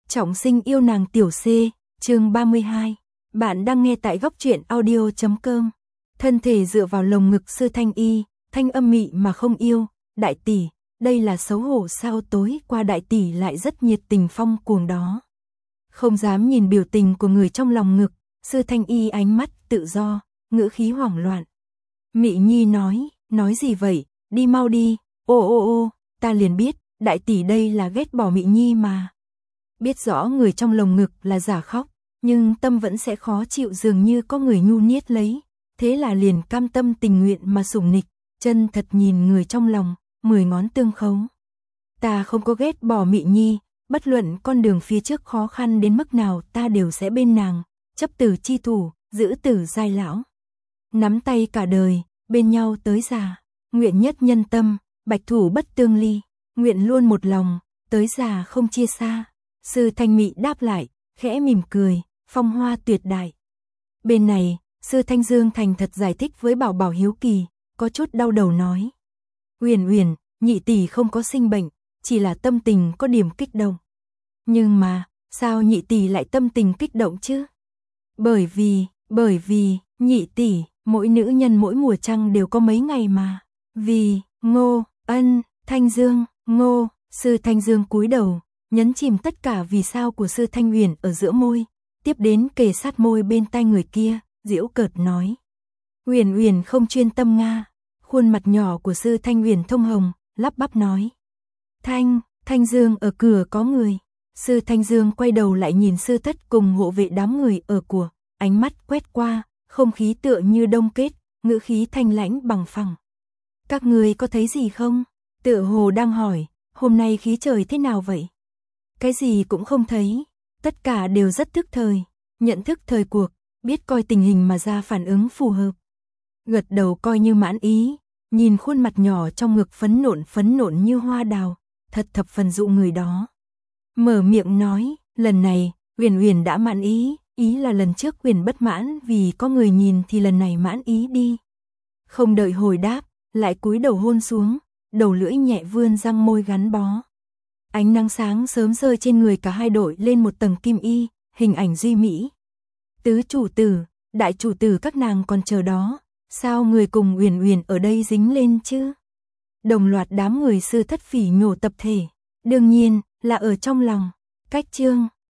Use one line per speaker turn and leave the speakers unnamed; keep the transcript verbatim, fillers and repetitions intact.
Trọng sinh yêu nàng tiểu C, chương ba mươi hai. Bạn đang nghe tại góc truyện audio chấm com. Thân thể dựa vào lồng ngực Sư Thanh Y, thanh âm mị mà không yêu, đại tỷ, đây là xấu hổ sao? Tối qua đại tỷ lại rất nhiệt tình phong cuồng đó. Không dám nhìn biểu tình của người trong lòng ngực, Sư Thanh Y ánh mắt tự do, ngữ khí hoảng loạn. Mị Nhi nói, nói gì vậy, đi mau đi, ô ô ô, ta liền biết, đại tỷ đây là ghét bỏ Mị Nhi mà. Biết rõ người trong lồng ngực là giả khóc, nhưng tâm vẫn sẽ khó chịu, dường như có người nhu niết lấy, thế là liền cam tâm tình nguyện mà sủng nịch, chân thật nhìn người trong lòng, mười ngón tương khấu. Ta không có ghét bỏ Mị Nhi, bất luận con đường phía trước khó khăn đến mức nào ta đều sẽ bên nàng, chấp tử chi thủ, giữ tử giai lão. Nắm tay cả đời, bên nhau tới già, nguyện nhất nhân tâm, bạch thủ bất tương ly, nguyện luôn một lòng, tới già không chia xa. Sư Thanh Mị đáp lại, khẽ mỉm cười, phong hoa tuyệt đại. Bên này, Sư Thanh Dương thành thật giải thích với Bảo Bảo hiếu kỳ, có chút đau đầu nói. Uyển Uyển, nhị tỷ không có sinh bệnh, chỉ là tâm tình có điểm kích động. Nhưng mà, sao nhị tỷ lại tâm tình kích động chứ? Bởi vì, bởi vì, nhị tỷ, mỗi nữ nhân mỗi mùa trăng đều có mấy ngày mà. Vì, Ngô, Ân, Thanh Dương, Ngô, Sư Thanh Dương cúi đầu, nhấn chìm tất cả vì sao của Sư Thanh Uyển ở giữa môi, tiếp đến kề sát môi bên tai người kia, giễu cợt nói. Uyển Uyển không chuyên tâm nga, khuôn mặt nhỏ của Sư Thanh Uyển thông hồng, lắp bắp nói. Thanh, Thanh Dương ở cửa có người. Sư Thanh Dương quay đầu lại nhìn sư thất cùng hộ vệ đám người ở của, ánh mắt quét qua, không khí tựa như đông kết, ngữ khí thanh lãnh bằng phẳng. Các người có thấy gì không? Tựa hồ đang hỏi, hôm nay khí trời thế nào vậy? Cái gì cũng không thấy, tất cả đều rất thức thời, nhận thức thời cuộc, biết coi tình hình mà ra phản ứng phù hợp. Gật đầu coi như mãn ý, nhìn khuôn mặt nhỏ trong ngực phấn nộn phấn nộn như hoa đào, thật thập phần dụ người đó. Mở miệng nói, lần này, Uyển Uyển đã mãn ý, ý là lần trước Uyển bất mãn vì có người nhìn thì lần này mãn ý đi. Không đợi hồi đáp, lại cúi đầu hôn xuống, đầu lưỡi nhẹ vươn răng môi gắn bó. Ánh nắng sáng sớm rơi trên người cả hai đội lên một tầng kim y, hình ảnh duy mỹ. Tứ chủ tử, đại chủ tử các nàng còn chờ đó, sao người cùng Uyển Uyển ở đây dính lên chứ? Đồng loạt đám người sư thất phỉ nhổ tập thể, đương nhiên là ở trong lòng. Cách chương